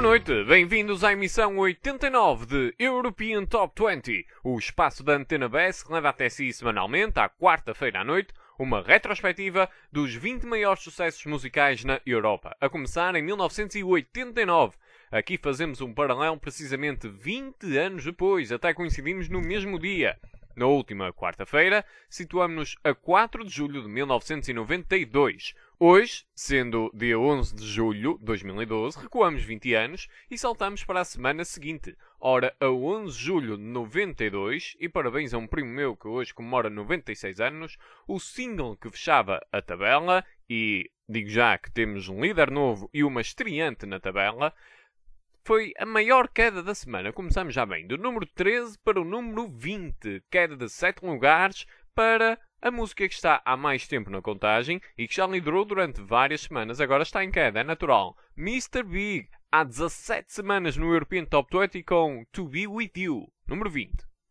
noite, bem-vindos à emissão 89 de European Top 20, o espaço da Antena BS que leva até si semanalmente, à quarta-feira à noite, uma retrospectiva dos 20 maiores sucessos musicais na Europa, a começar em 1989. Aqui fazemos um paralelo precisamente 20 anos depois, até coincidimos no mesmo dia. Na última quarta-feira, situamos-nos a 4 de julho de 1992. Hoje, sendo dia 11 de julho de 2012, recuamos 20 anos e saltamos para a semana seguinte. Ora, a 11 de julho de 92, e parabéns a um primo meu que hoje comemora 96 anos, o single que fechava a tabela, e digo já que temos um líder novo e uma estreante na tabela, foi a maior queda da semana. Começamos já bem, do número 13 para o número 20. Queda de 7 lugares para a música que está há mais tempo na contagem e que já liderou durante várias semanas. Agora está em queda, é natural. Mr. Big, há 17 semanas no European Top 20 com To Be With You, número 20.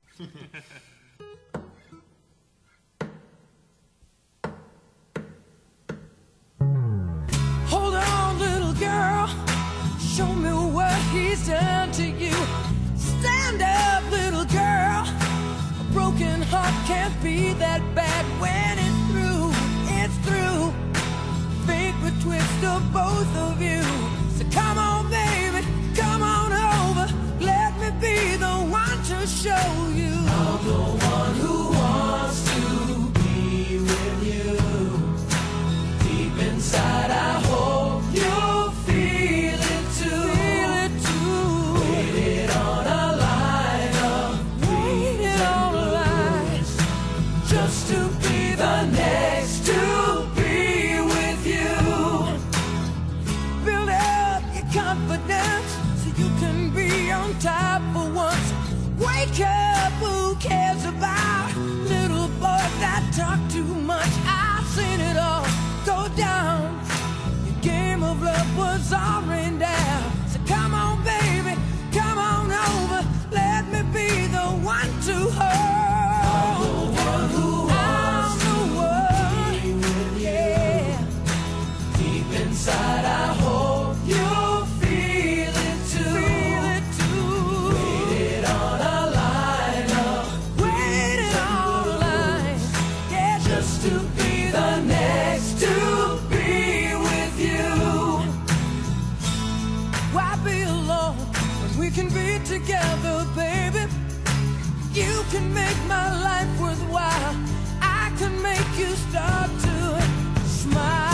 Hold on, little girl. Show me what he's done to you. Stand up, little girl. A broken heart can't be that bad when it's through. It's through. Fate would twist of both of you. So come on, baby, come on over. Let me be the one to show you. I'm the one who wants to be with you. Deep inside, I hope you'll feel it too. Feel it too. Waited on a line of waited on a line just to be the next to be with you. Build up your confidence so you can be on top for once. Wake up, who cares about little boys that talk too much? I've seen it all go down. Your game of love was all rained down. So come on, baby, come on over. Let me be the one to hold. I'm the one who wants to be with you. Yeah. Deep inside, I hope you'll feel it too. Feel it too. Waited on a line of waited on a line. Yeah, just to be the next to be with you. Why be alone when we can be together, baby? You can make my life worthwhile. I can make you start to smile.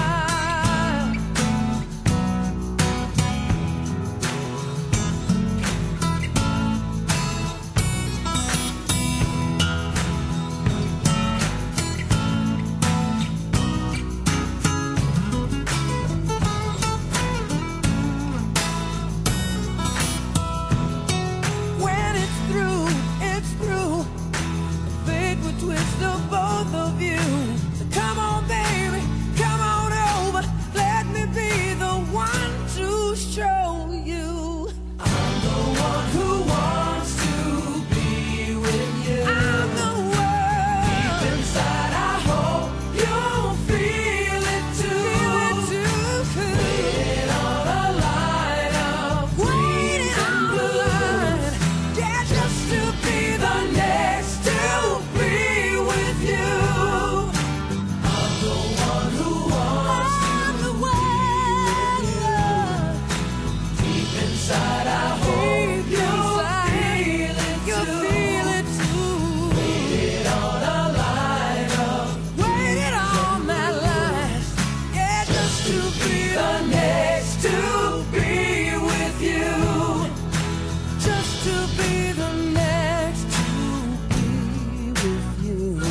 When it's through, it's through. Fate would twist the both of you. So come on, baby, come on over. Let me be the one to show you. I'm the one who wants to be with you. I'm the one. Deep inside, I hope you'll feel it too. Feel it too. Waiting on a line of waiting on a line. Yeah, just to be the next to be with you. I'm the one who wants to be with you. Deep inside, I hope you'll feel it too. Waited on a line of waited on that line. Yeah, just to be the next to be with you. Just to be the next to be with you.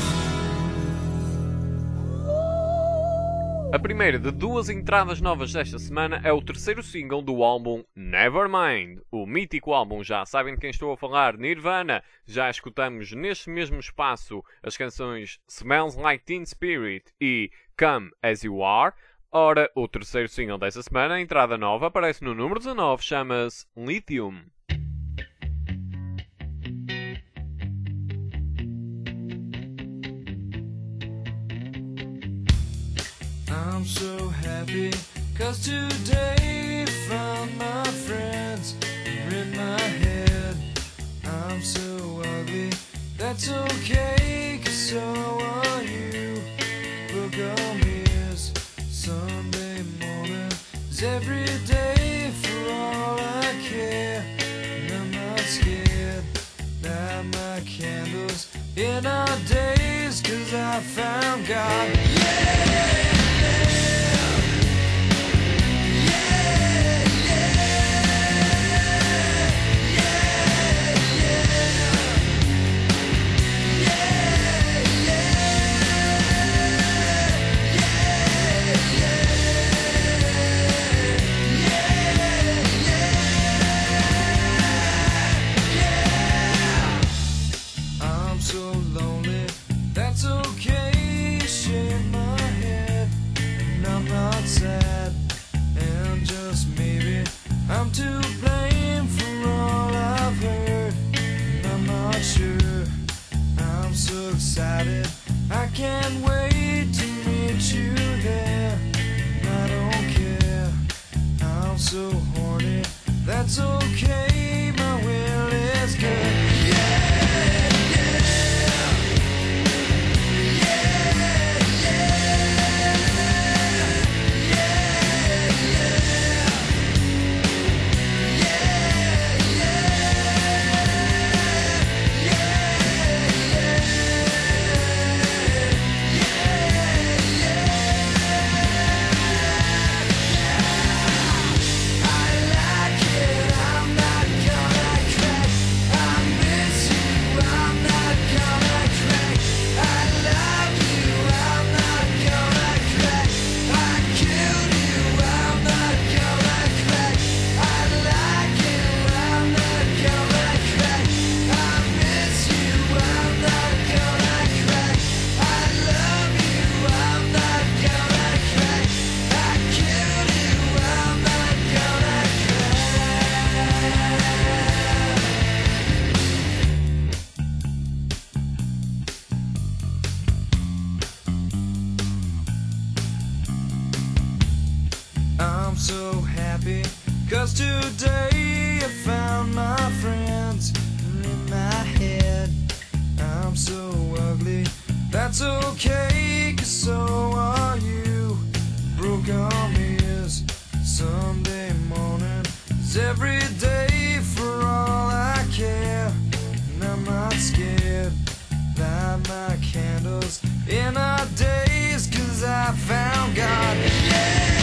A primeira de duas entradas novas desta semana é o terceiro single do álbum Nevermind. O mítico álbum, já sabem de quem estou a falar, Nirvana. Já escutamos neste mesmo espaço as canções Smells Like Teen Spirit e Come As You Are. Ora, o terceiro single desta semana, a entrada nova, aparece no número 19, chama-se Lithium. I'm so happy 'cause today found my friend. friends are in my head. I'm so ugly, that's okay, 'cause so are you. Book on mirrors, Sunday morning is every day for all I care. And I'm not scared, light my candles in our days, 'cause I found God. Yeah! Sad, and just maybe I'm to blame for all I've heard. I'm not sure, I'm so excited, I can't wait to meet you there. I don't care, I'm so horny, that's okay, my will is good. I'm so happy, 'cause today I found my friends in my head. I'm so ugly, that's okay, 'cause so are you. Broke arm is Sunday morning is every day for all I care. And I'm not scared, light my candles in our days, 'cause I found God. Yeah!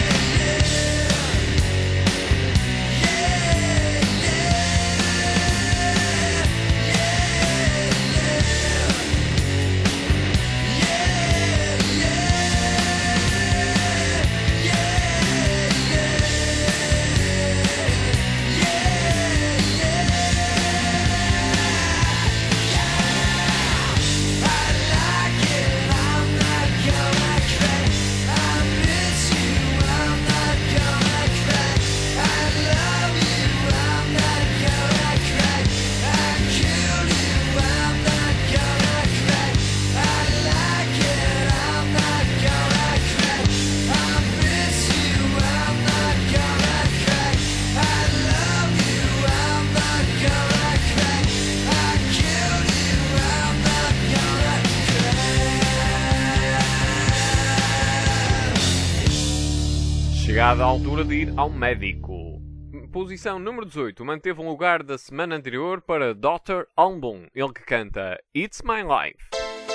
Chegada a altura de ir ao médico. Posição número 18 manteve um lugar da semana anterior para Dr. Album, ele que canta It's My Life.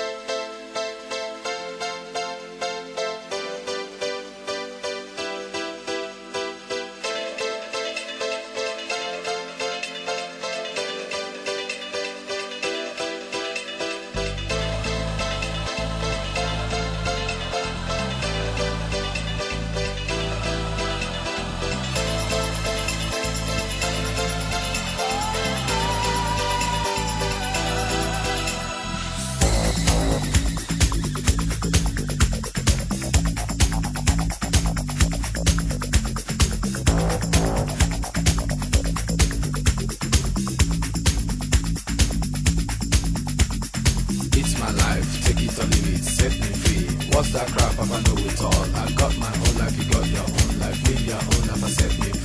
What's that crap? I know it all. I got my own life, you got your own life. Live your own life and set me free.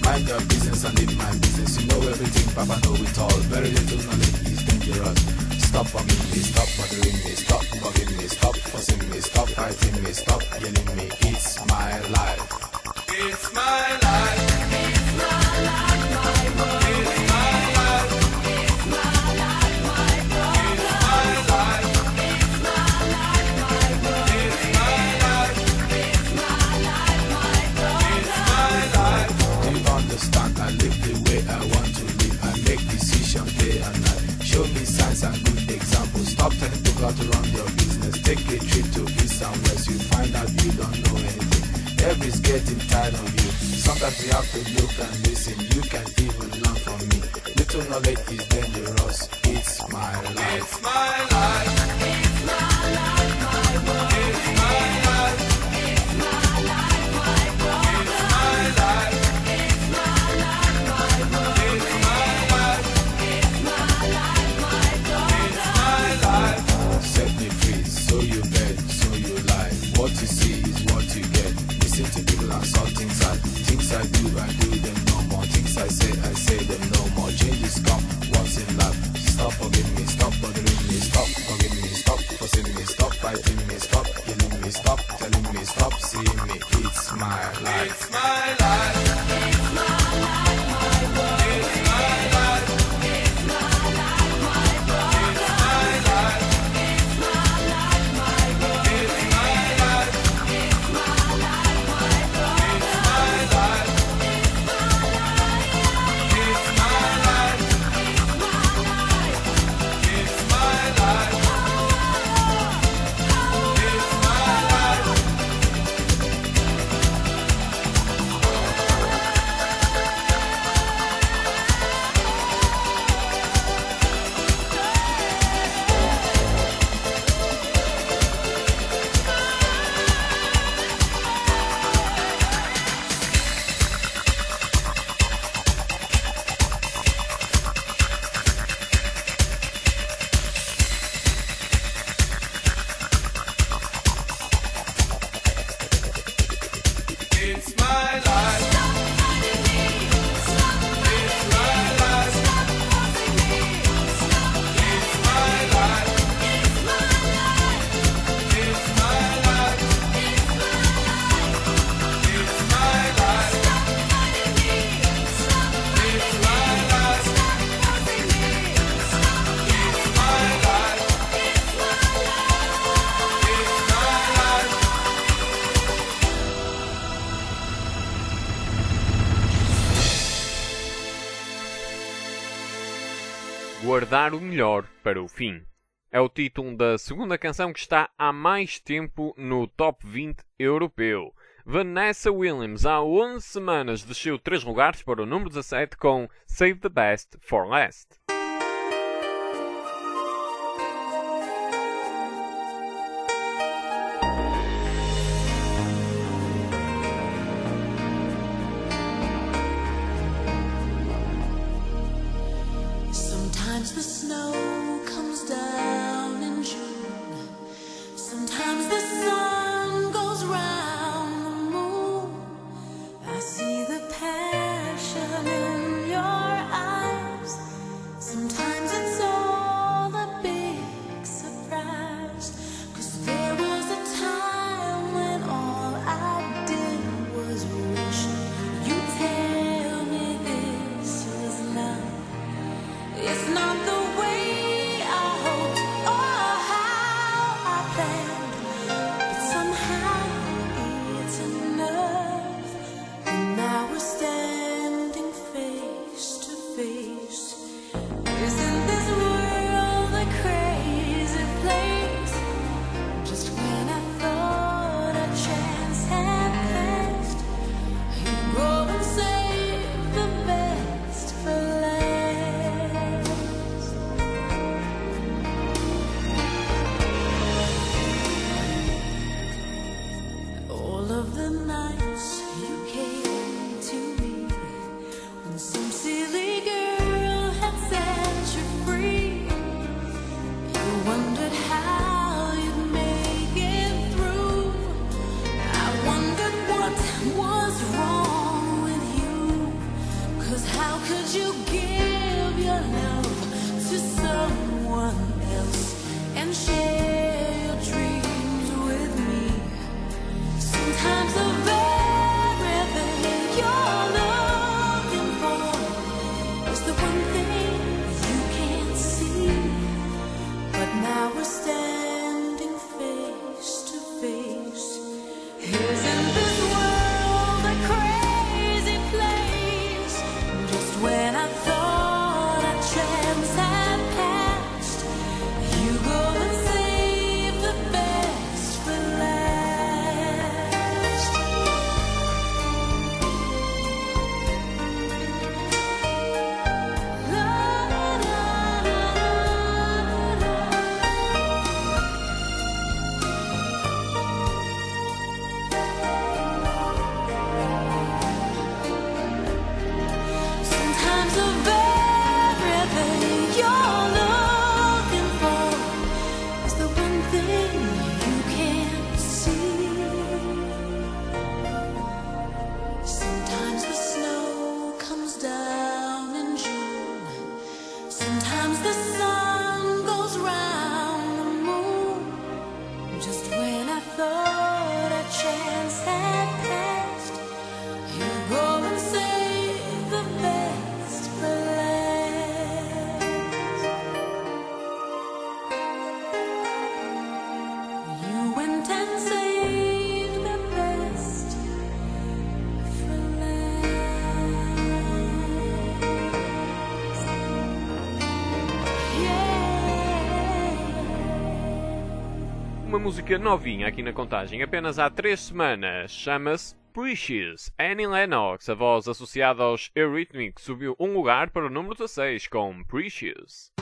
Mind your business and leave my business. You know everything, Papa know it all. Very little knowledge is dangerous. Stop bugging me, stop bothering me, stop bugging me, stop fussing me, stop fighting me, stop yelling me. It's my life. It's my life. It's my life, my world. It's my life. It's my life, my world. It's my life. It's my life, my world. It's my life. It's my life, my world. It's my life. Do you understand? I live the way I want to live. I make decisions day and night. Show me signs and good examples. Stop telling people to run your business. Take a trip to east and west. You find out you don't know anything. Everybody's getting tired of you. Sometimes you have to look and listen. You can even learn from me. Little knowledge is dangerous. It's my life. It's my life. It's my life, my world. It's my life. It's my life, my world. It's my life. It's my life, my world. It's my life. It's my life, my world. It's my life. Set me free. So you bet, so you lie. What you see is what you get. Listen to people and saw things I do them no more. Things I say them no more. Changes come once in life. Stop forgiving me, stop bothering me, stop forgiving me, stop fussing me, stop fighting me, stop killing me, stop telling me, stop seeing me. It's my life. It's my life. It's my life, my world. It's my life. It's my life, my world. It's my life. It's my life, my world. It's my life. It's my life, my world. It's my life. It's my life. It's my life. It's my life. It's my life. It's my life. Stop fighting me. Stop fighting me. Stop forcing me. Stop. It's my life. It's my life. It's my life. It's my life. It's my life. Stop fighting me. Stop. It's my life. Stop forcing me. Stop. It's my life. It's my life. It's my life. Guardar o melhor para o fim. É o título da segunda canção que está há mais tempo no Top 20 europeu. Vanessa Williams, há 11 semanas, desceu 3 lugares para o número 17 com Save the Best for Last. Sometimes the snow comes down in June. Sometimes the sun goes round the moon. I see the passion in your eyes. and share your dreams with me. Sometimes the very thing you're looking for is the one thing you can't see. But now we're standing face to face. Isn't this world a crazy place? Just when I thought our chance had passed, you go and save the best for last. La, la, la, la, la, la. Sometimes the very thing you're looking for is the one thing you can't see. Sometimes the snow comes down in June. Sometimes the sun goes round the moon. Just when I thought a chance had passed, you go and save the best for last. You went and saved the best for last. Yeah. Uma música novinha aqui na contagem, apenas há 3 semanas, chama-se Precious. Annie Lennox, a voz associada aos Eurythmics, subiu um lugar para o número 16 com Precious.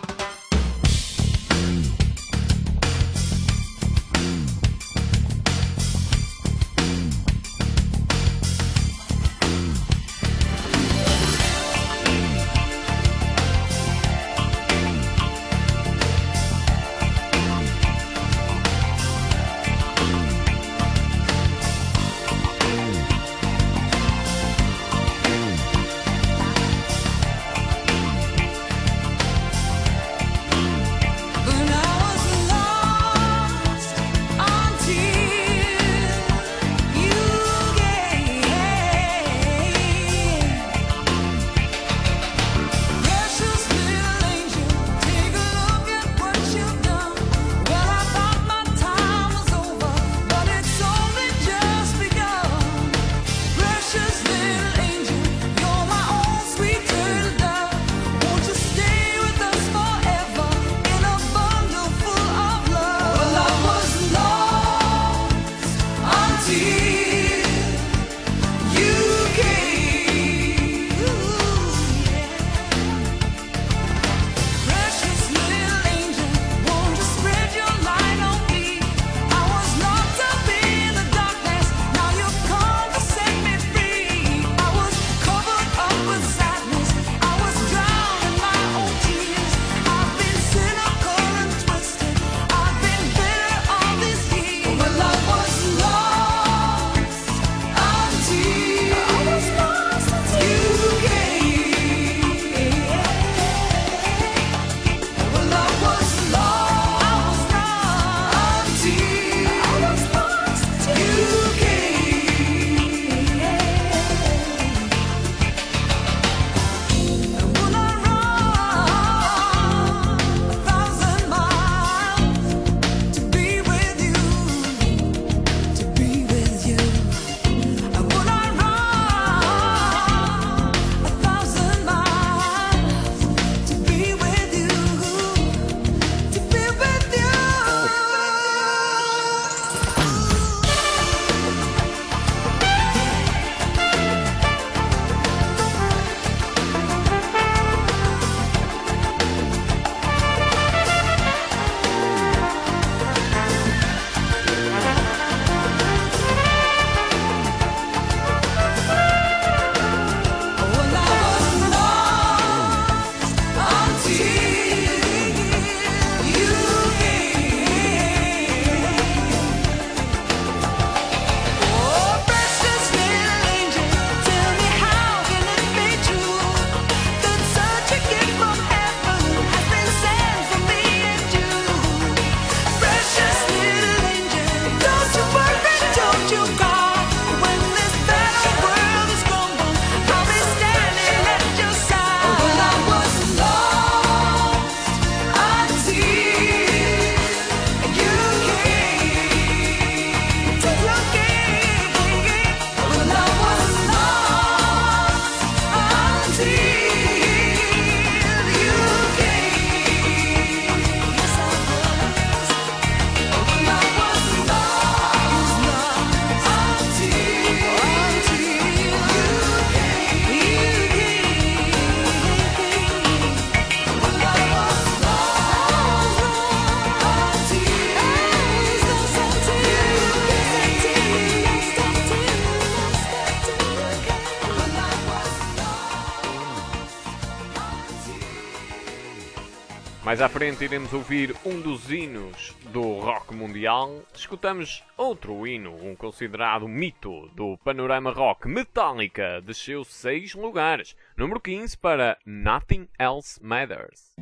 Mais à frente iremos ouvir um dos hinos do rock mundial. Escutamos outro hino, um considerado mito do panorama rock. Metallica desceu 6 lugares. Número 15 para Nothing Else Matters.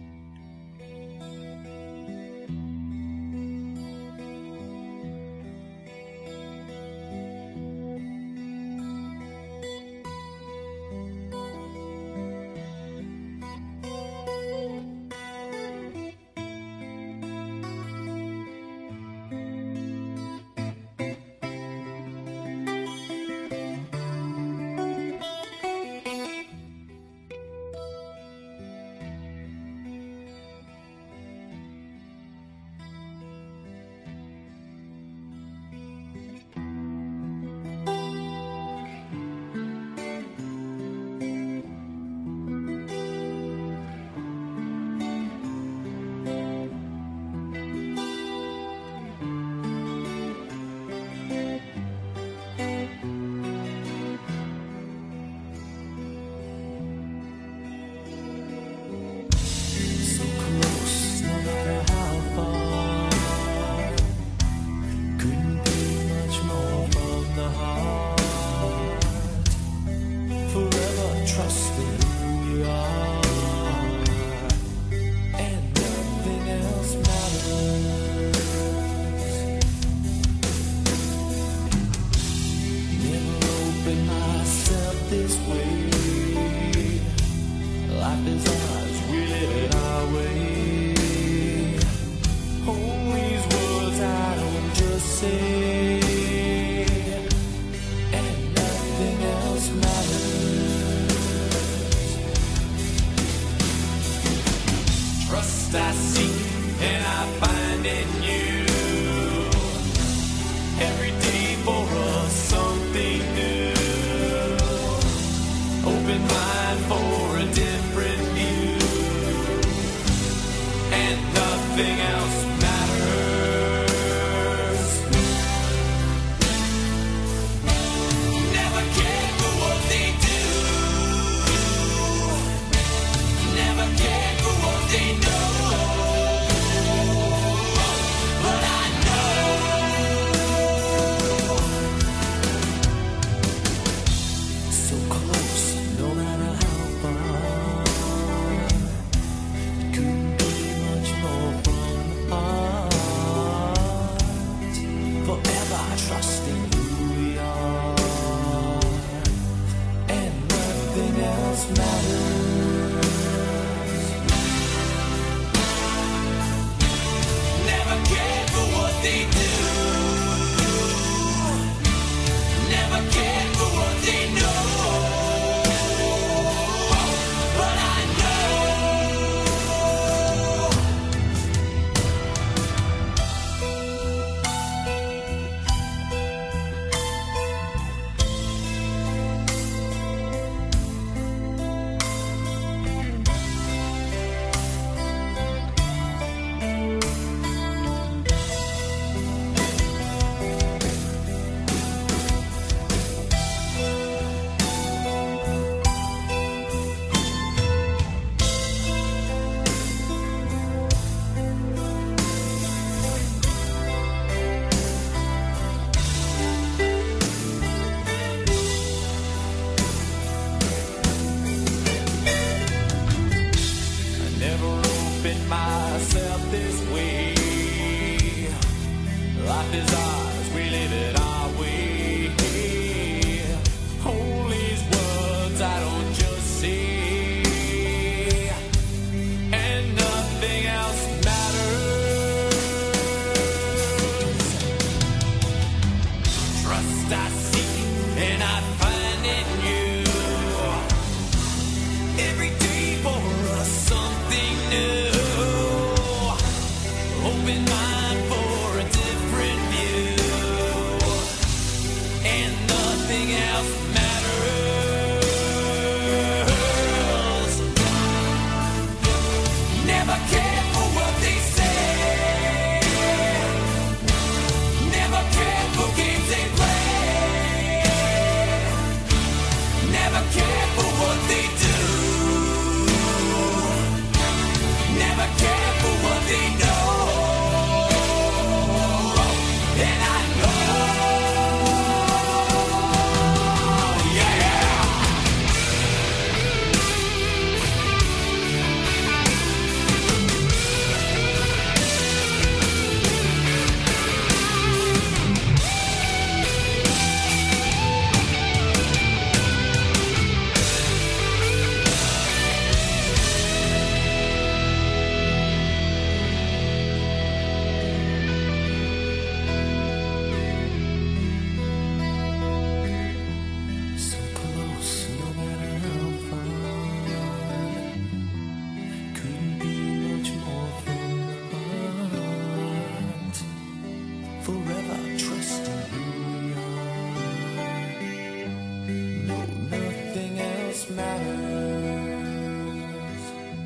So close, no matter how far. Couldn't be much more from the heart. Forever trusting who you are, and nothing else matters. Never opened myself this way. Life is ours, we live it our way. All these words I don't just say, and nothing else matters. Trust I seek and I find in you. Every day for us something new. Open mind for a different view, and nothing else matters. Never cared for what they do. Never cared for what they know. But I know. So close, no matter how far. Couldn't be much more from the heart. Forever trusting who we are, and nothing else matters. Never cared for what they do. Never cared for what they know. But I know. I never opened myself this way. Life is ours, we live it our way. All these words I don't just say, and nothing else matters. Trust I seek and I find in you. Every day for us something new. Open mind for a different view, and nothing else matters. Never cared for what they say. Never cared for games they play. Never cared for what they do. Never cared for trust in who we are. No, nothing else matters.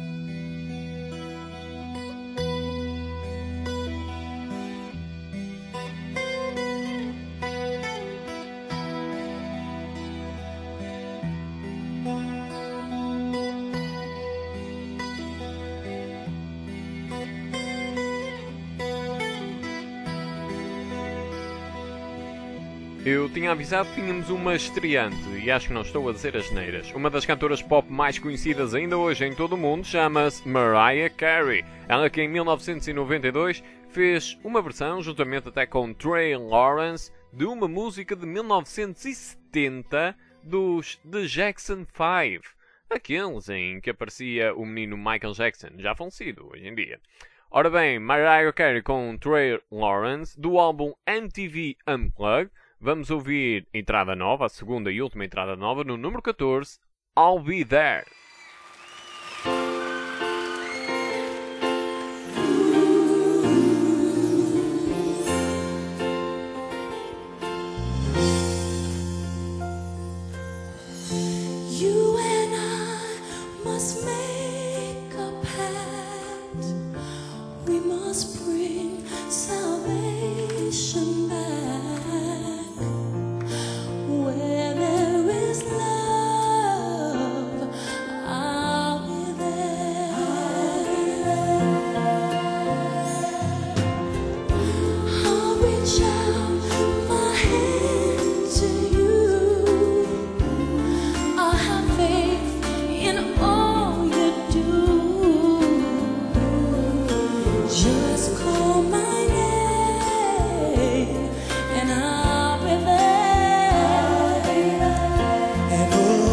Eu tinha avisado que tínhamos uma estreante, e acho que não estou a dizer asneiras. Uma das cantoras pop mais conhecidas ainda hoje em todo o mundo chama-se Mariah Carey. Ela que em 1992 fez uma versão, juntamente até com Trey Lawrence, de uma música de 1970 dos The Jackson 5. Aqueles em que aparecia o menino Michael Jackson, já falecido hoje em dia. Ora bem, Mariah Carey com Trey Lawrence, do álbum MTV Unplugged. Vamos ouvir entrada nova, a segunda e última entrada nova, no número 14, I'll Be There. You and I must make a pact. We must bring salvation back. Where there is love, I'll be there. I'll reach out my hand to you. I have faith in all you do. Just call my name and I'll be there. And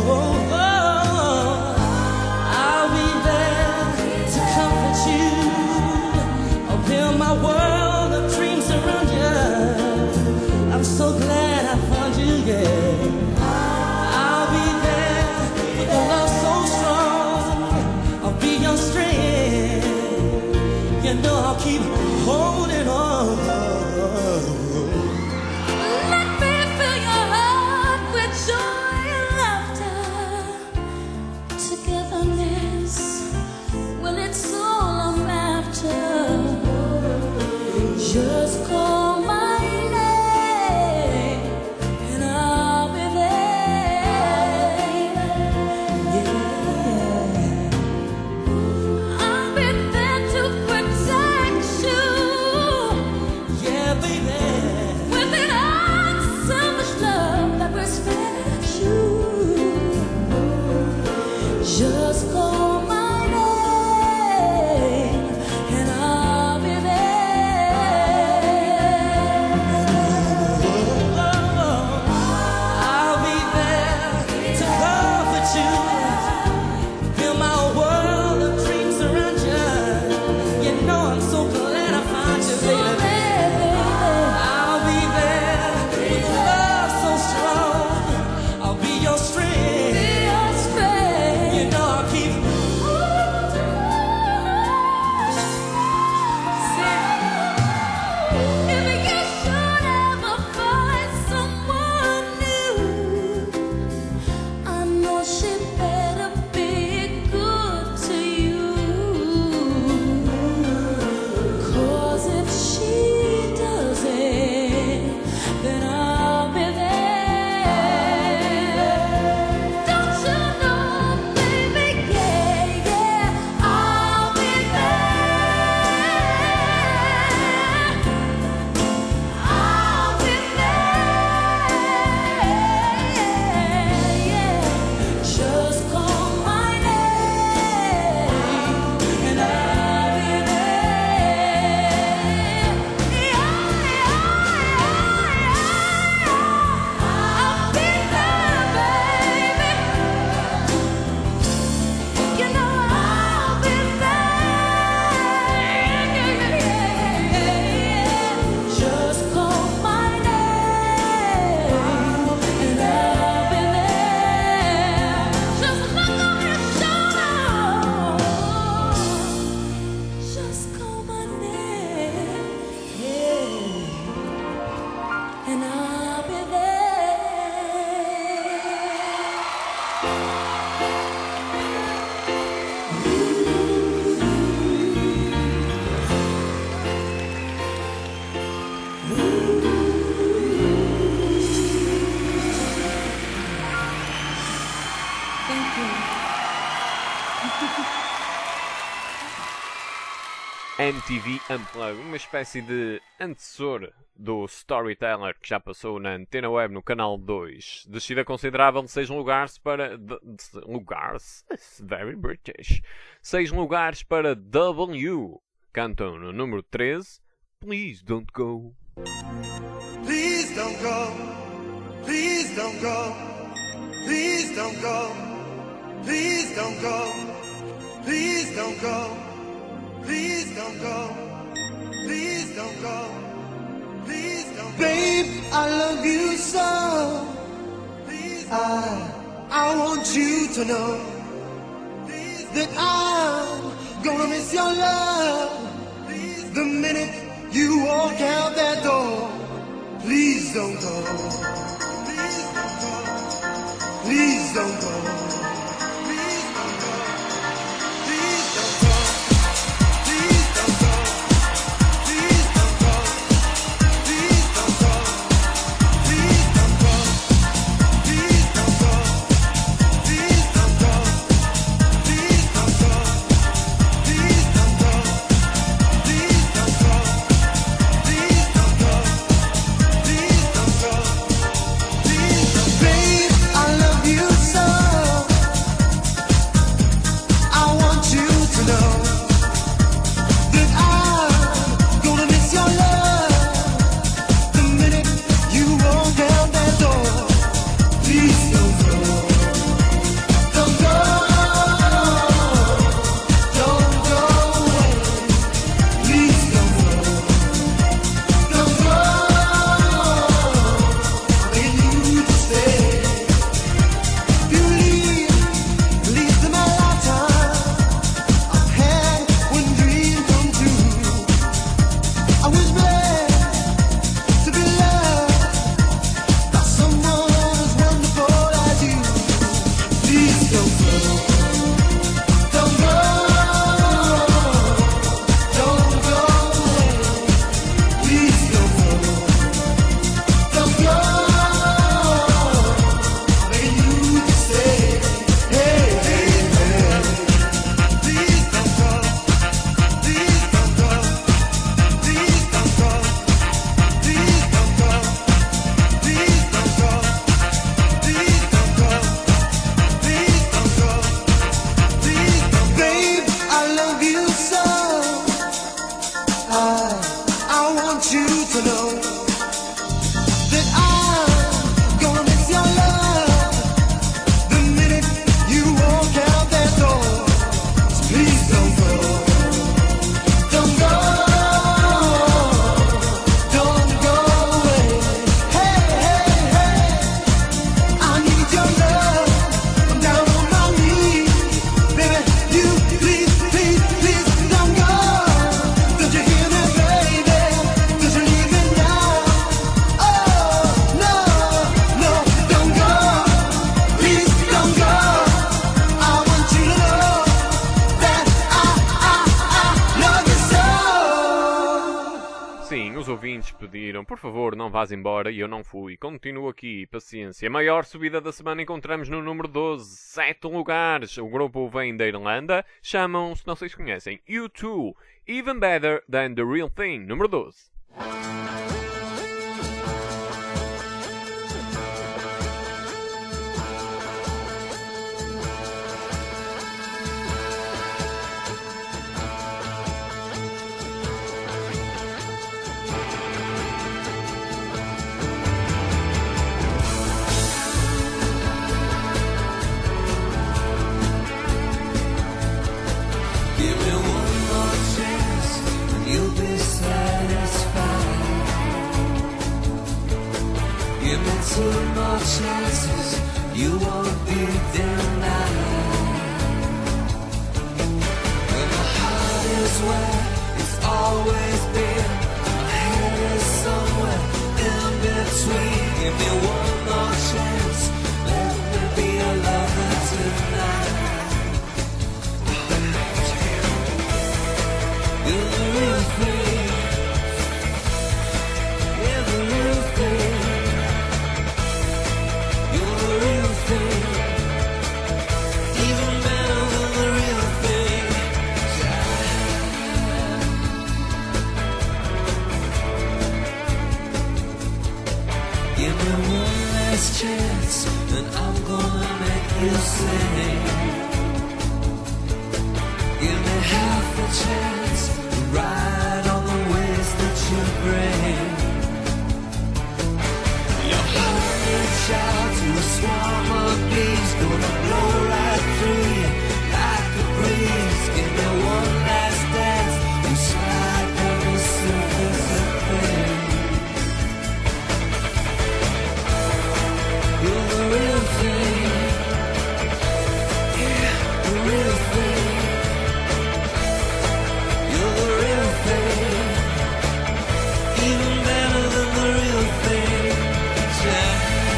I'll be there to comfort you. I'll build my world of dreams around you. I'm so glad I found you, yeah. I'll be there with a love so strong. I'll be your strength. You know I'll keep holding on. Let me fill your heart with joy and laughter. Togetherness, well, it's all I'm after. Just call my name and I'll be there. Yeah. I'll be there to protect you. MTV Unplugged, uma espécie de antecessor do Storyteller que já passou na Antena Web no canal 2. Descida considerável de 6 lugares para... lugares? Very British. 6 lugares para W. Cantam no número 13, Please Don't Go. Please don't go. Please don't go. Please don't go. Please don't go. Please don't go. Please don't go. Please don't go. Please don't go. Babe, I love you so. I want you to know that I'm gonna miss your love the minute you walk out that door. Please don't go. Please don't go. Please don't go. Pediram, por favor, não vás embora, e eu não fui. Continuo aqui, paciência. A maior subida da semana encontramos no número 12, 7 lugares. O grupo vem da Irlanda, chamam-se, não sei se conhecem, U2, Even Better Than The Real Thing, número 12. Two more chances, you won't be denied. When the heart is where it's always been, my head is somewhere in between. Give me one more chance, let me be a lover tonight. You're the real thing. You're the real thing. Even better than the real thing. one last chance, and I'm gonna make you sing. Give me half a chance to ride on the waves that you bring. Your heart reach out to a swarm of bees, gonna blow right through you like a breeze. Give me one last dance and slide down the surface of things. You're the real thing, yeah, the real thing. You're the real thing, even better than the real thing. Yeah.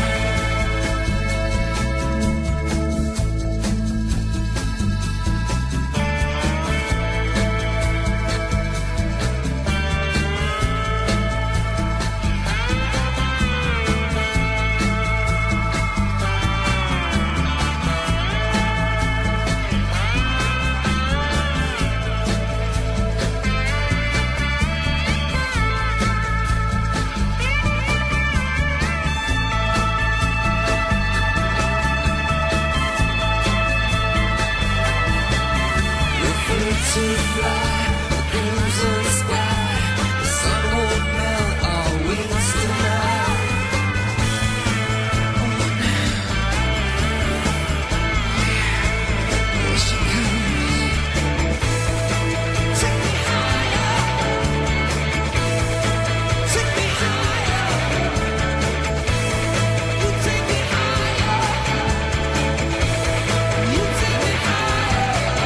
To fly, the crimson sky, the sun won't melt our wings tonight. Oh, now, here she comes. Take me higher, take me higher. You take me higher, you take me higher.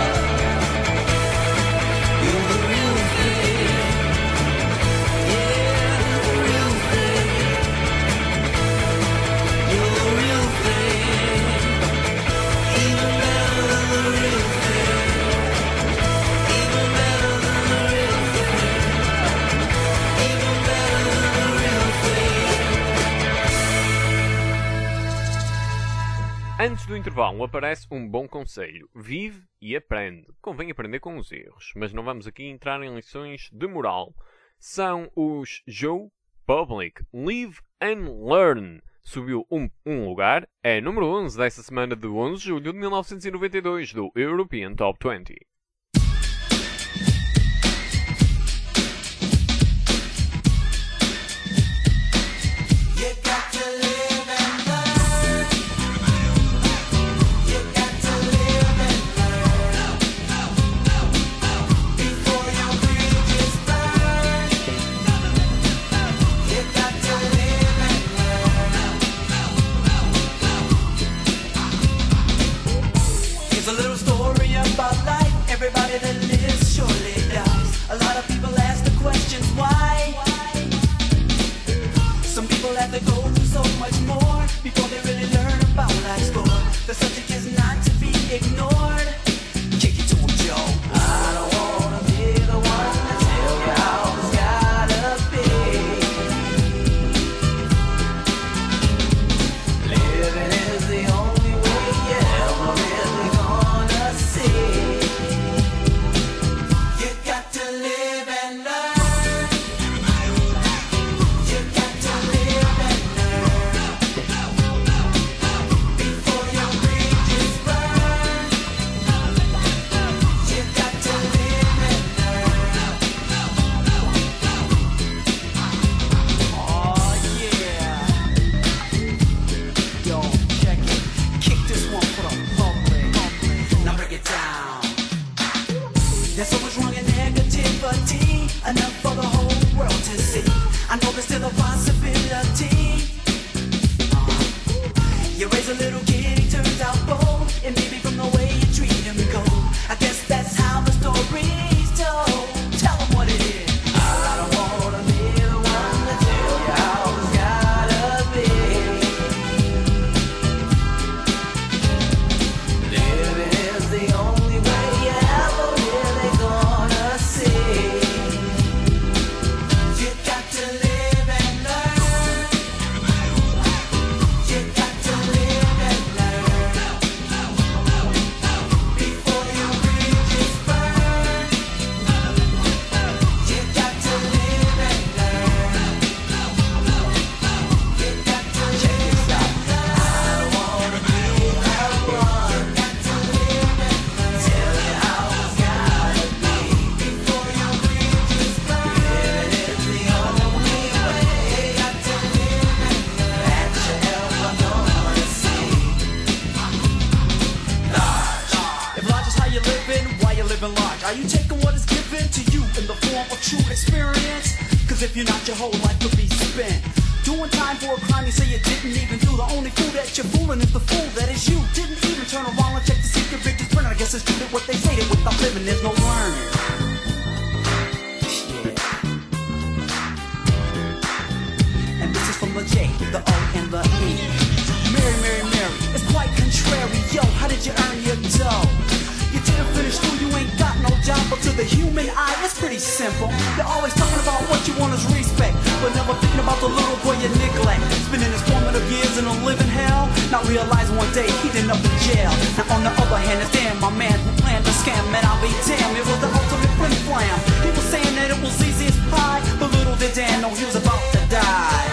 You're the real thing, yeah, the real thing. You're the real thing, even better than the real thing, even better than the real thing, even better than the real thing. Antes do intervalo aparece um bom conselho. Vive e aprende. Convém aprender com os erros, mas não vamos aqui entrar em lições de moral. São os Joe Public. Live and Learn. Subiu um lugar. É número 11 dessa semana de 11 de julho de 1992 do European Top 20. You got to live and learn. You got to live and learn before your bridges burn. You got to live and learn. Here's a little story about life. in the form of true experience. Cause if you're not, your whole life could be spent doing time for a crime you say you didn't even do. The only fool that you're fooling is the fool that is you. Didn't even turn around and check to see if your bitch is printed. I guess it's true that what they say, that without living there's no learning. And this is from the J, the O, and the E. Mary, Mary, Mary, it's quite contrary. Yo, how did you earn your dough? You didn't finish school, you ain't got no job. But to the human eye, it's pretty simple. They're always talking about what you want is respect, but never thinking about the little boy you neglect. Spending his formative years in a living hell, not realizing one day he'd end up in jail. Now on the other hand, it's damn my man who planned the scam. Man, I'll be damned, it was the ultimate flim flam. He was saying that it was easy as pie, but little did Dan know he was about to die.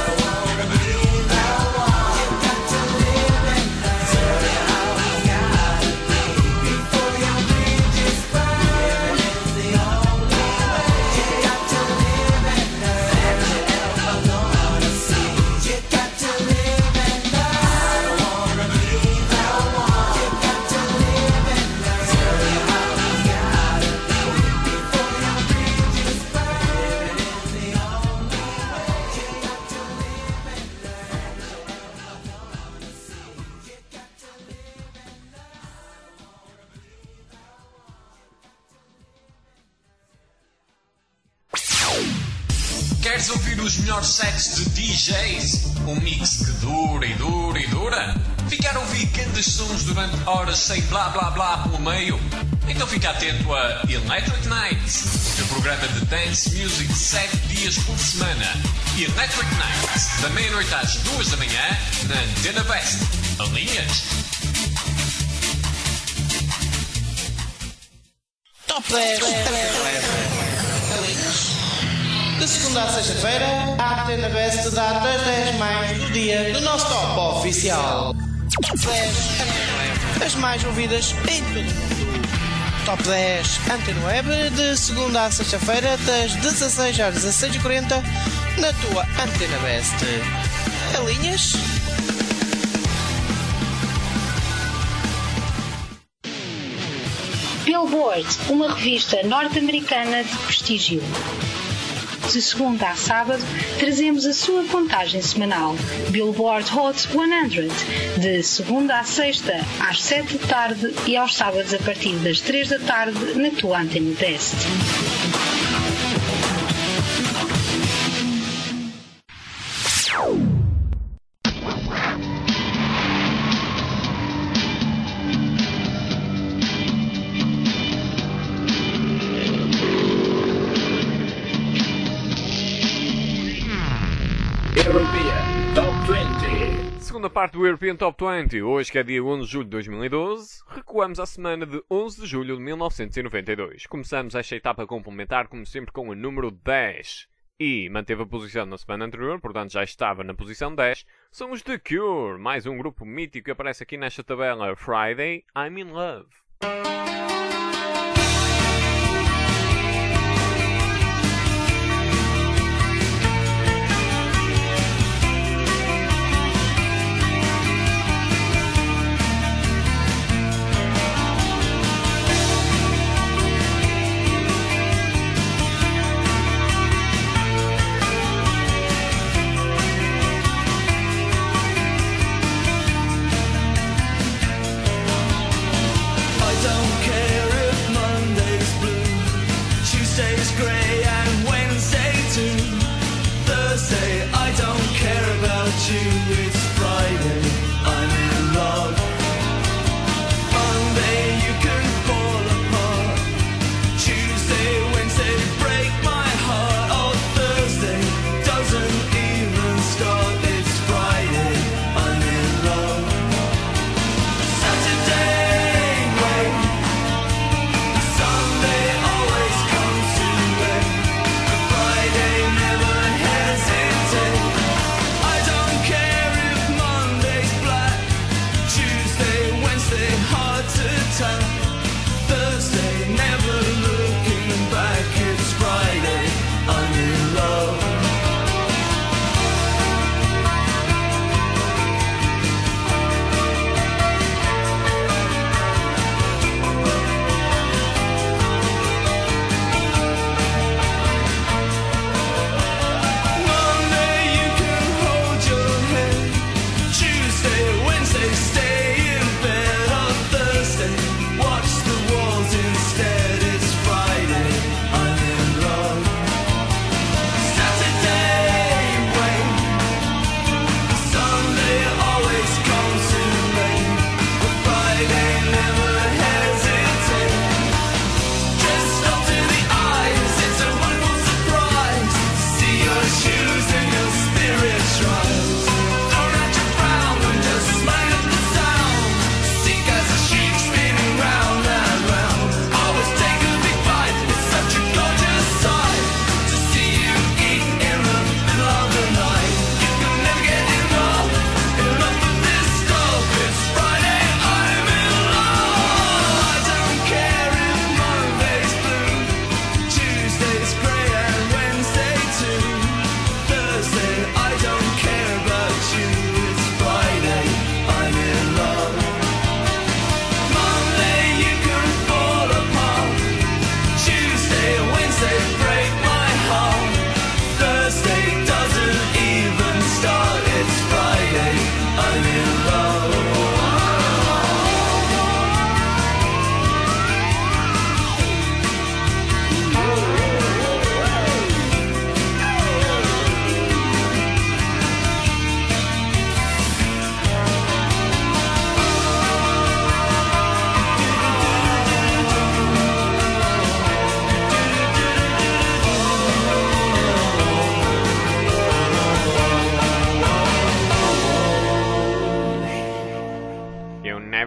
Queres ouvir os melhores sets de DJs? Um mix que dura e dura e dura? Ficar a ouvir grandes sons durante horas sem blá blá blá pelo meio? Então fica atento a Electric Nights, o programa de dance music 7 dias por semana. Electric Nights, da meia-noite às 2 da manhã, na Antena Best. Alinhas? Top 10 de segunda a sexta-feira, a Antena Best dá das 10 mais do dia no nosso top oficial. Top 10 as mais ouvidas em todo o mundo. Top 10 Antena Web, de segunda a sexta-feira, das 16 às 16h40, na tua Antena Best. Alinhas? Billboard, uma revista norte-americana de prestígio. De segunda a sábado, trazemos a sua contagem semanal, Billboard Hot 100, de segunda a sexta, às 7 da tarde e aos sábados a partir das 3 da tarde, na tua Antena Best. European Top 20. Segunda parte do European Top 20. Hoje, que é dia 11 de julho de 2012, recuamos à semana de 11 de julho de 1992. Começamos esta etapa complementar, como sempre, com o número 10. E manteve a posição na semana anterior, portanto já estava na posição 10. São os The Cure, mais um grupo mítico que aparece aqui nesta tabela. Friday, I'm in Love. I don't care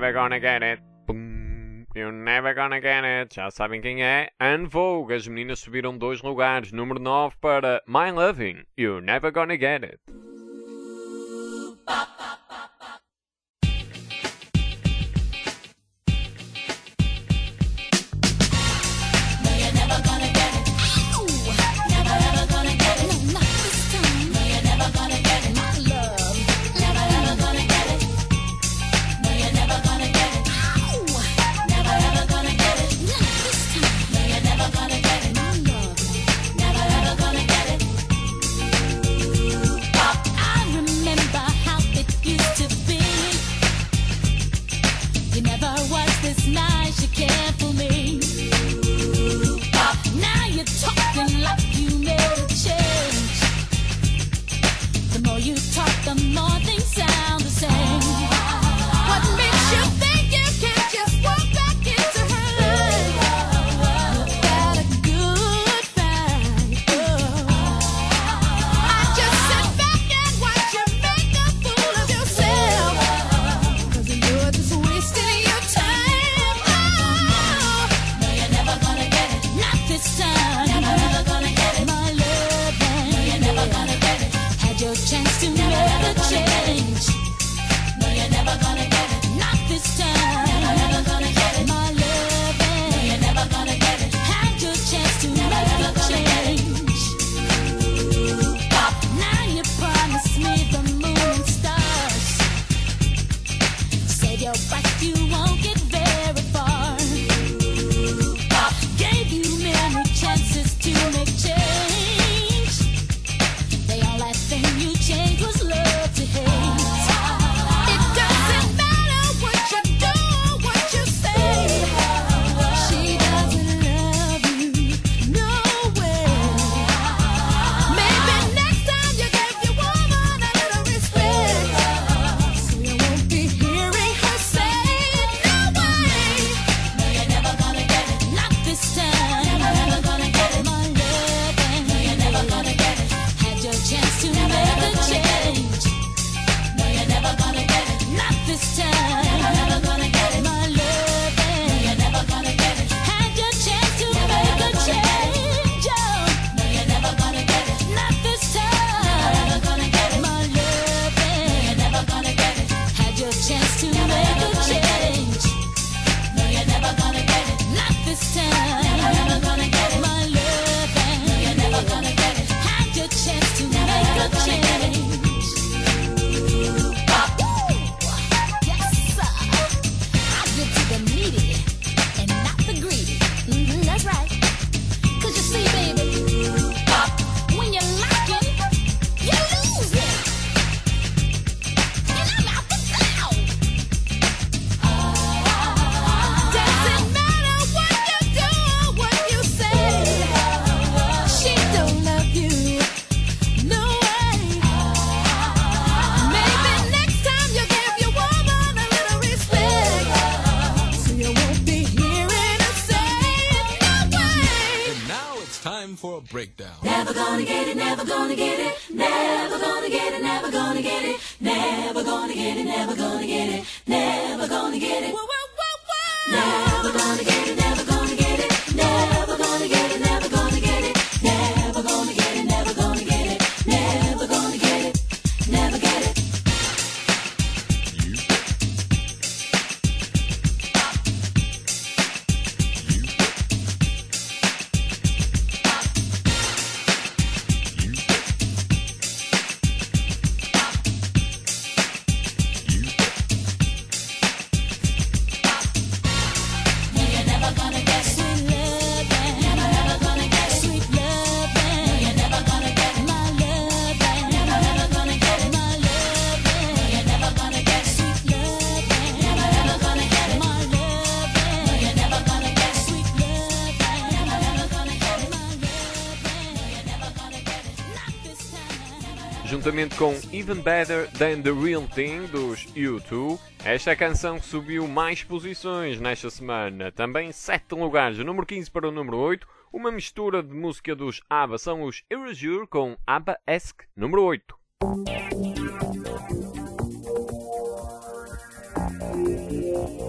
never gonna get it. Pum, you're never gonna get it. Já sabem quem é? En Vogue. As meninas subiram 2 lugares. Número 9 para My Loving. You're never gonna get it. Breakdown. Never gonna get it, never gonna get it, never gonna get it, never gonna get it, never gonna get it, never gonna get it, never gonna get it. Never gonna get it, never gonna get it, never gonna get it, never gonna get it, never gonna get it, never gonna get it, never gonna get it, never get it. Juntamente com Even Better Than The Real Thing, dos U2, esta é a canção que subiu mais posições nesta semana. Também 7 lugares, do número 15 para o número 8, uma mistura de música dos ABBA, são os Erasure com ABBA-esque, número 8.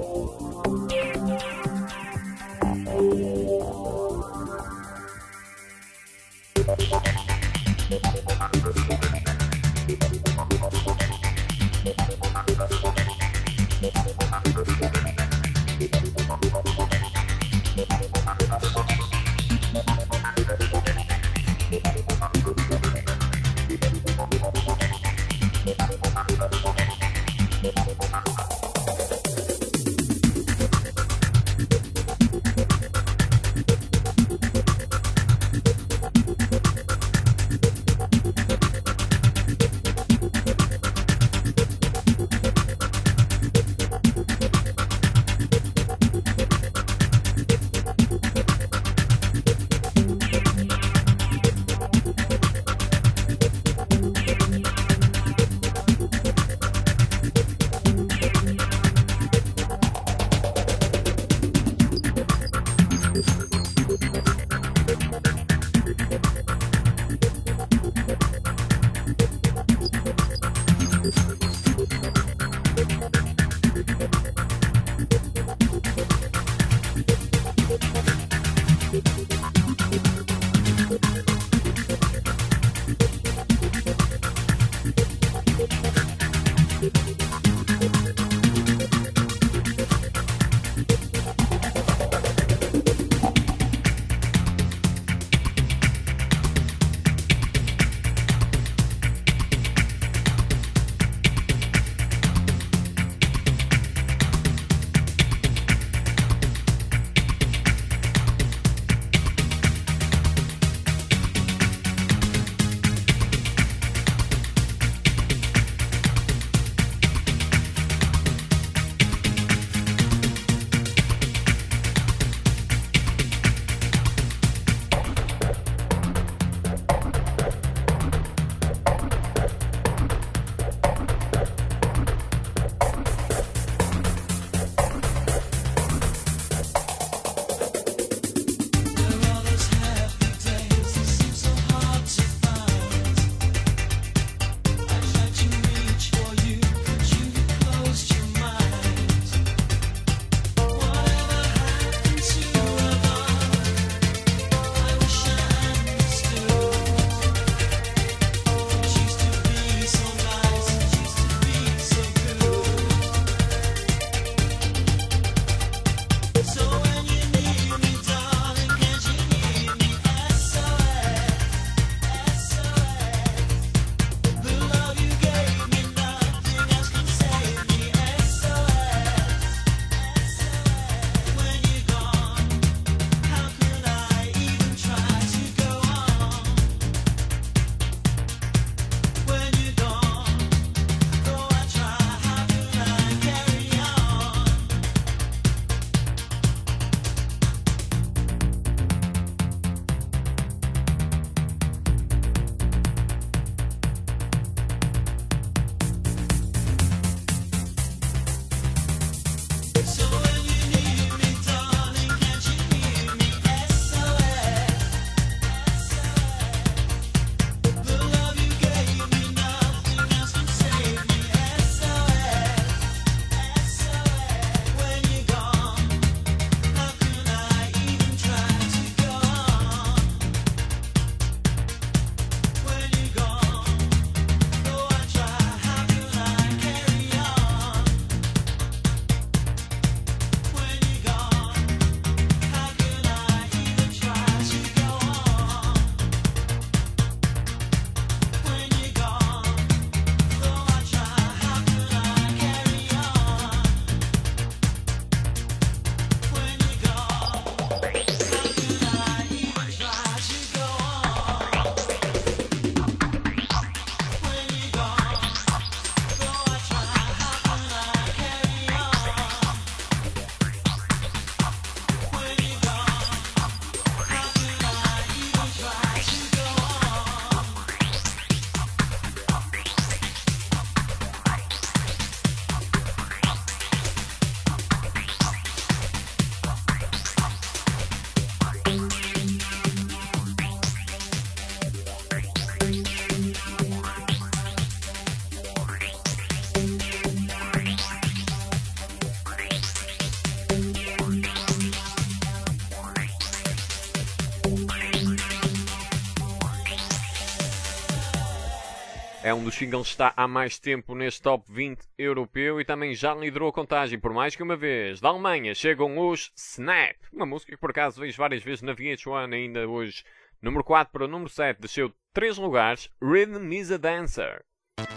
É um dos singles que está há mais tempo neste Top 20 europeu e também já liderou a contagem por mais que uma vez. Da Alemanha chegam os Snap, uma música que por acaso vejo várias vezes na VH1 ainda hoje. Número 4 para o número 7, desceu 3 lugares, Rhythm is a Dancer.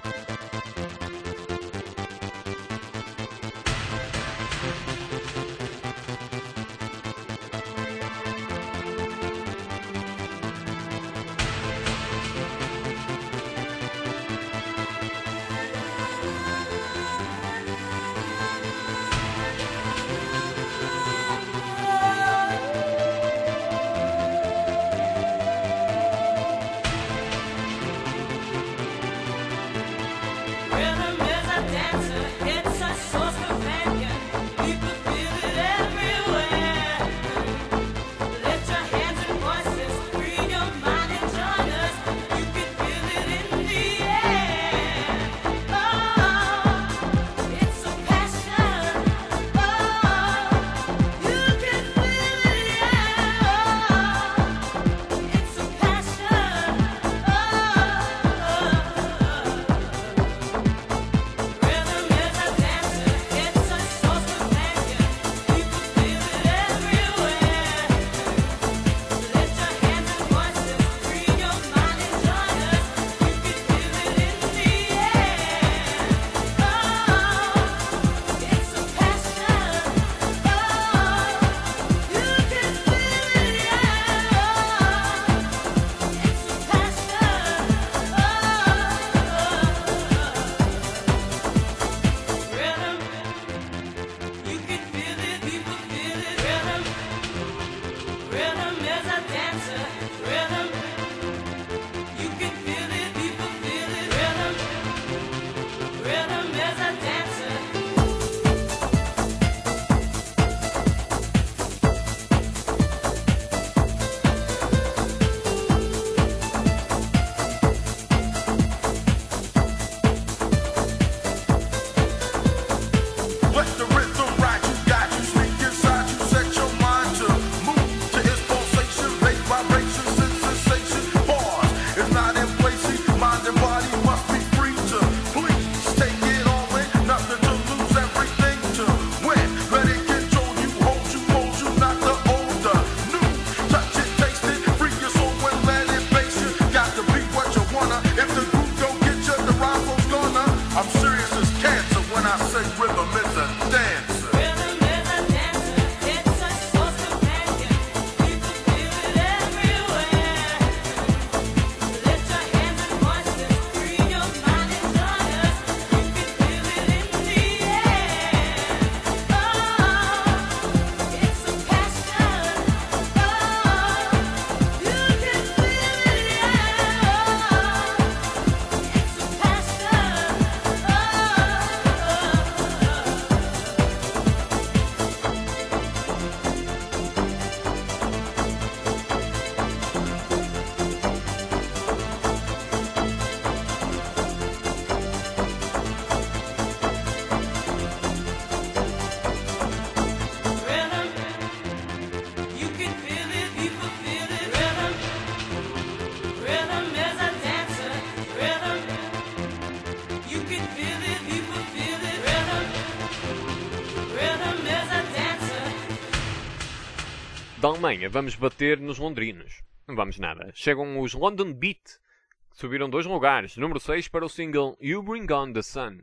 Da Alemanha vamos bater nos londrinos. Não vamos nada. Chegam os London Beat, que subiram 2 lugares. Número 6 para o single You Bring On The Sun.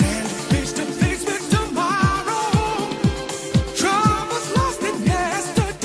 Troubles lost in yesterday.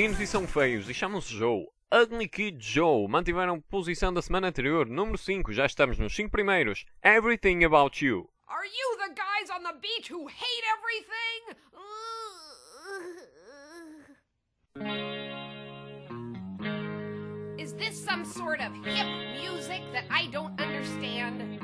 meninos e são feios e chamam-se Joe. Ugly Kid Joe mantiveram posição da semana anterior, número 5, já estamos nos 5 primeiros. Everything About You. Are you the guys on the beach who hate everything? Is this some sort of hip music that I don't understand?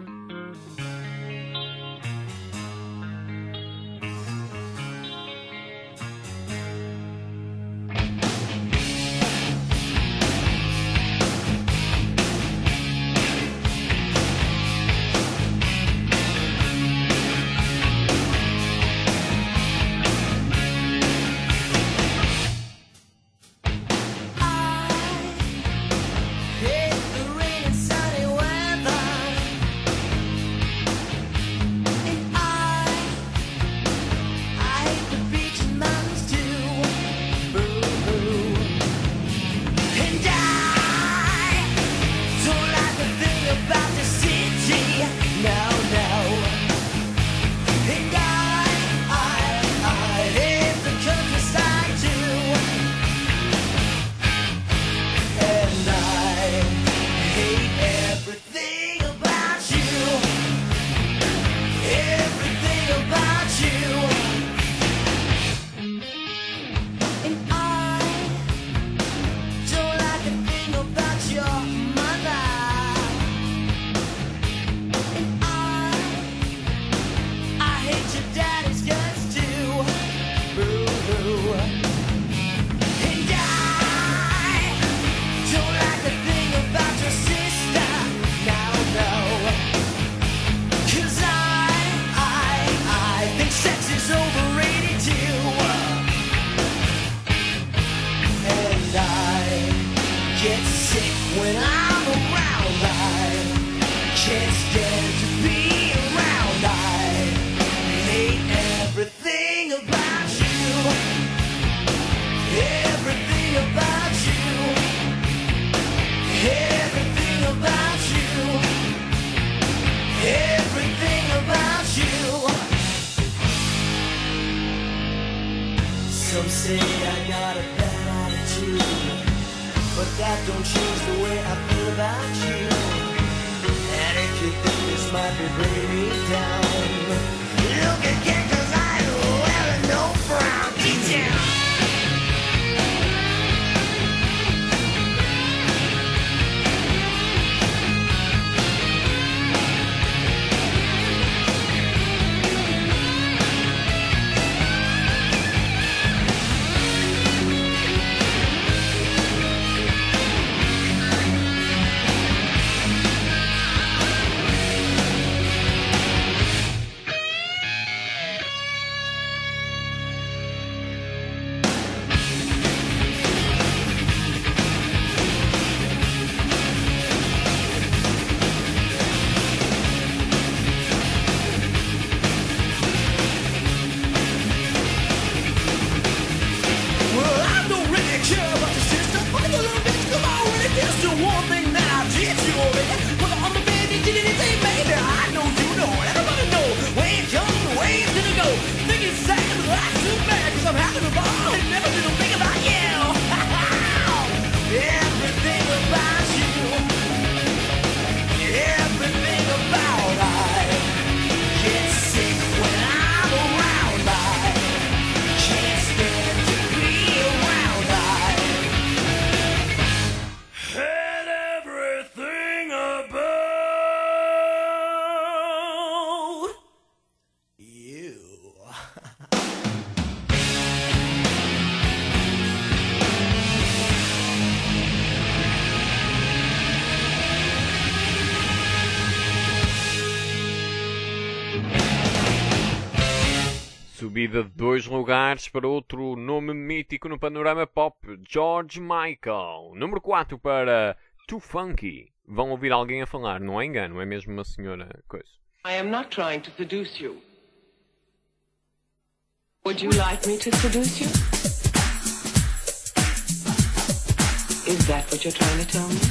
Some say I got a bad attitude, but that don't change the way I feel about you. And if you think this might be bringing me down, look again, 'cause I wear no frown. Detail. Subida de 2 lugares para outro nome mítico no panorama pop, George Michael. Número 4 para Too Funky. Vão ouvir alguém a falar, não é engano, é mesmo uma senhora coisa. I am not trying to seduce you. Would you like me to seduce you? Is that what you're trying to tell me?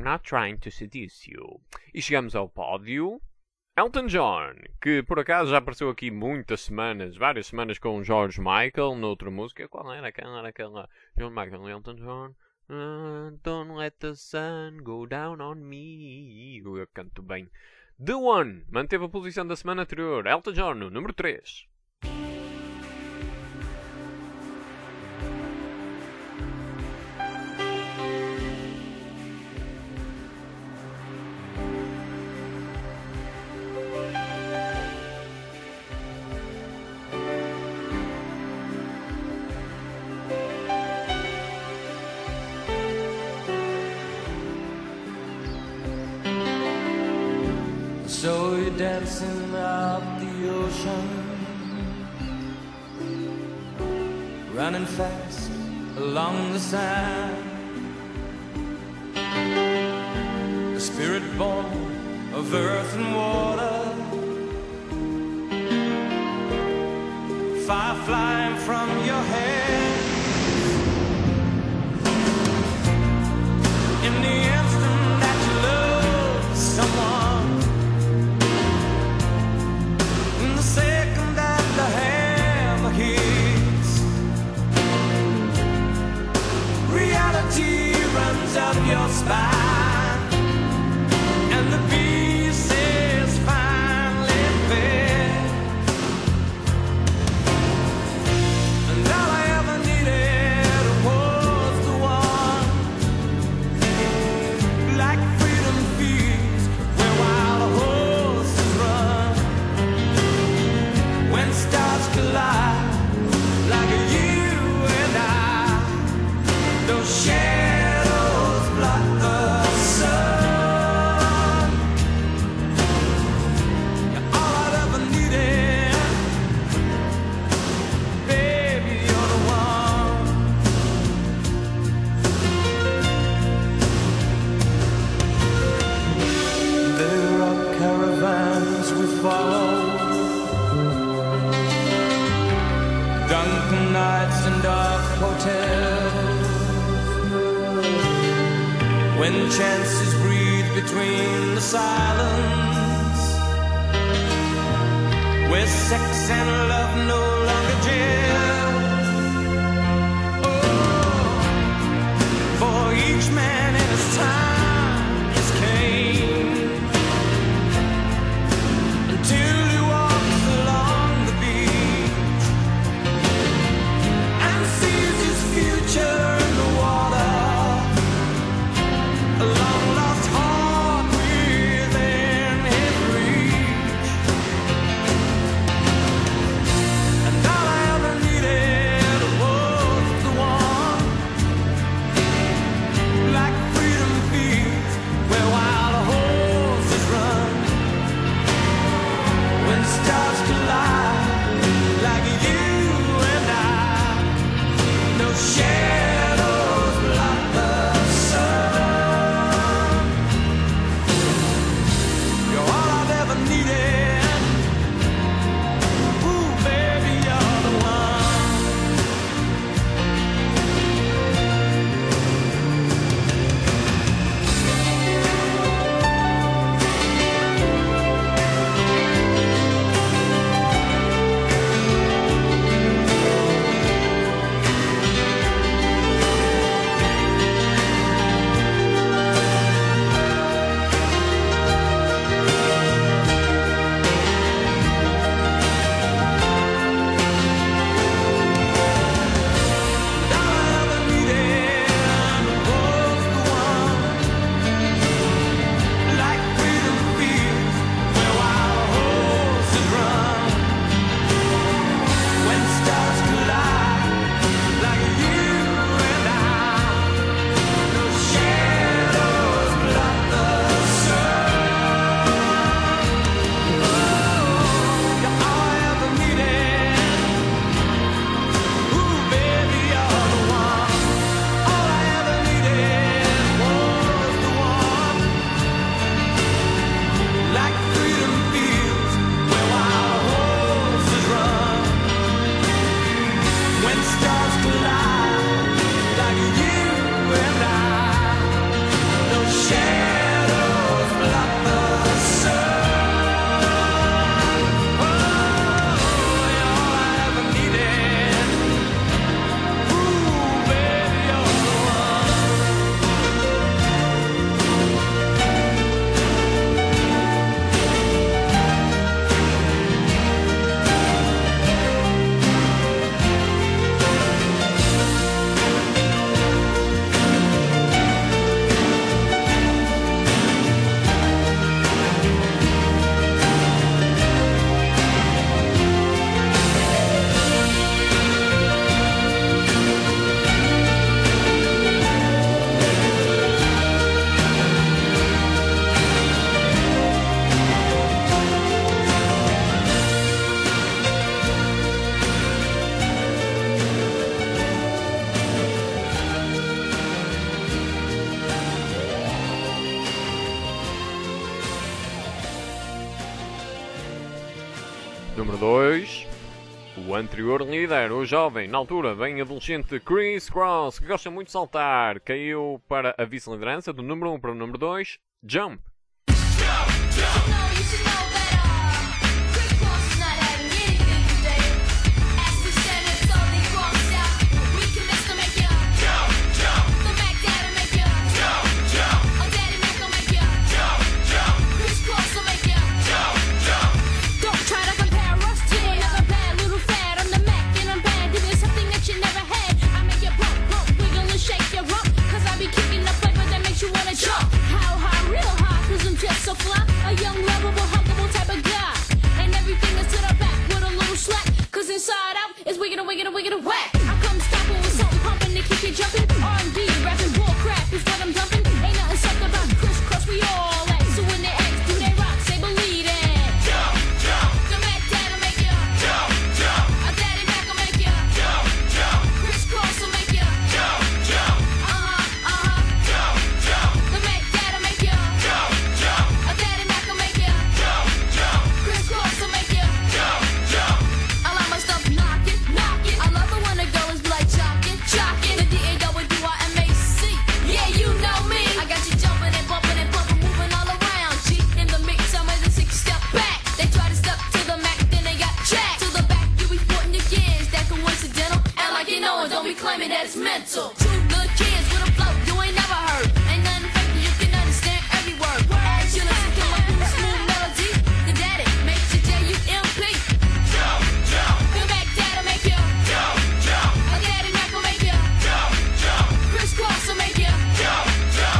not trying to seduce you. E chegamos ao pódio. Elton John, que por acaso já apareceu aqui muitas semanas, várias semanas com o George Michael, noutra música. Qual era aquela? George Michael, Elton John. Don't let the sun go down on me. Eu canto bem. The One manteve a posição da semana anterior. Elton John, no número 3. So you're dancing up the ocean, running fast along the sand. The spirit born of earth and water, fire flying from your head. In the instant that you love someone, second that the hammer hits, reality runs up your spine, and the pieces finally fit. And all I ever needed was the one, like freedom feeds where wild horses run. When stars collide, like you and I, those shadows block the sun. You're all I ever needed, baby, you're the one. There are caravans we follow, drunken nights and dark hotels, when chances breathe between the silence, where sex and love no longer gel. Oh, for each man in his time is Cain, until he walks along the beach and sees his future in the water, a long lost heart within his reach. And all I ever needed was the one, like freedom feels Número 2. O anterior líder, o jovem, na altura bem adolescente Chris Cross, que gosta muito de saltar, caiu para a vice-liderança do número 1 para o número 2, Jump. So fly, a young, lovable, huggable type of guy. And everything is to the back with a little slack. Cause inside out is wicked and wicked and wicked and whack. I come stopping with something pumping to keep you jumping. R&B, rapping bull crap is what I'm dumping. Ain't nothing something about crisscross, we all at. So when they ask, do they rock, say believe it. Jump, jump. The Mac Dad'll make you jump, jump. A Daddy Mac will make you jump, jump. Crisscross will make you jump, jump. Jump, jump. The Mac Dad'll make you jump, jump. A Daddy Mac will make you jump, jump. Crisscross will make you jump, jump. I like my stuff knockin', knockin'. I love it when the girl is like jockin', jockin'. The D-A-W-I-M-A-C. Yeah, you know me. I got you jumpin' and bumpin' and bumpin', moving all around. G in the mix, I'm in the 6-step back. They try to step to the Mac, then they got jacked. To the back, you be sporting your gears. That coincidental. And like you know it, don't be claiming that it's mental. Two good kids with a flow you ain't never heard. Ain't nothing fake, you can understand every word. As you listen to my cool, smooth melody, the daddy makes you J-U-M-P. Jump, jump. The Mac Dad'll make you jump, jump. A Daddy Mac will make you jump, jump. Crisscross will make you jump, jump.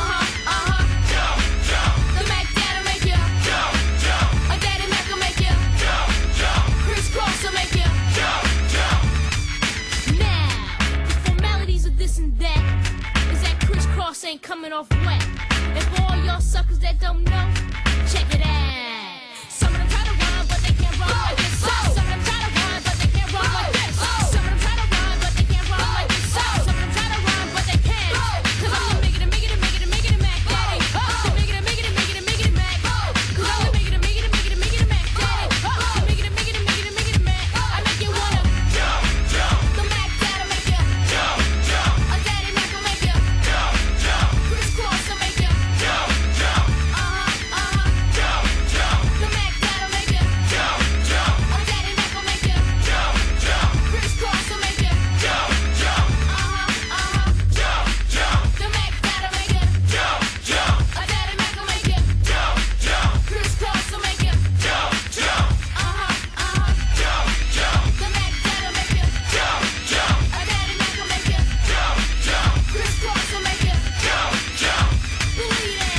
Jump, jump. The Mac Dad'll make you jump, jump. A Daddy Mac will make you jump, jump. Crisscross will make you jump, jump. Now, the formalities of this and that is that crisscross ain't coming off wet. And for all y'all suckers that don't know, check it out. Some of them try to rhyme, but they can't rhyme like this. Some of them try to rhyme, but they can't rhyme like this. Some of them try to rhyme, but they can't rhyme like this. Some of them try to rhyme, but they can't. Cause I'm the make it Mac Daddy. The make it Mac. Cause I'm the make it Mac Daddy. The make it Mac. I make you wanna jump, jump. The Mac Dad'll make you jump, jump. A Daddy Mac will make you jump, jump. Crisscross will make you jump, jump. Jump, jump. The Mac Dad'll make you jump, jump. A Daddy Mac will make you jump, jump. Crisscross will make you jump, jump. Jump, jump. The Mac Dad'll make you jump, jump. A Daddy Mac will make you jump, jump. Crisscross will make you jump, jump. Jump, jump. The Mac Dad'll make you jump, jump. A Daddy Mac will make you jump, jump. Crisscross will make you jump, jump. Believe it.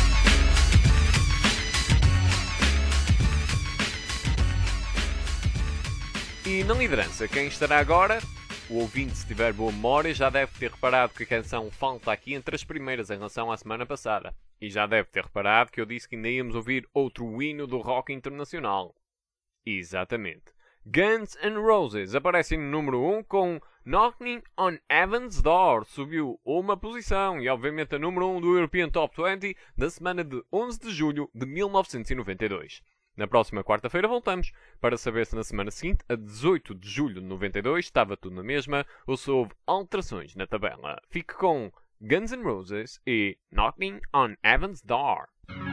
E na liderança, quem estará agora? O ouvinte, se tiver boa memória, já deve ter reparado que a canção falta aqui entre as primeiras em relação à semana passada. E já deve ter reparado que eu disse que ainda íamos ouvir outro hino do rock internacional. Exatamente. Guns N' Roses aparecem no número 1 com Knocking on Heaven's Door. Subiu uma posição e obviamente a número 1 do European Top 20 da semana de 11 de julho de 1992. Na próxima quarta-feira voltamos para saber se na semana seguinte, a 18 de julho de 92, estava tudo na mesma ou se houve alterações na tabela. Fique com Guns N' Roses e Knocking on Heaven's Door.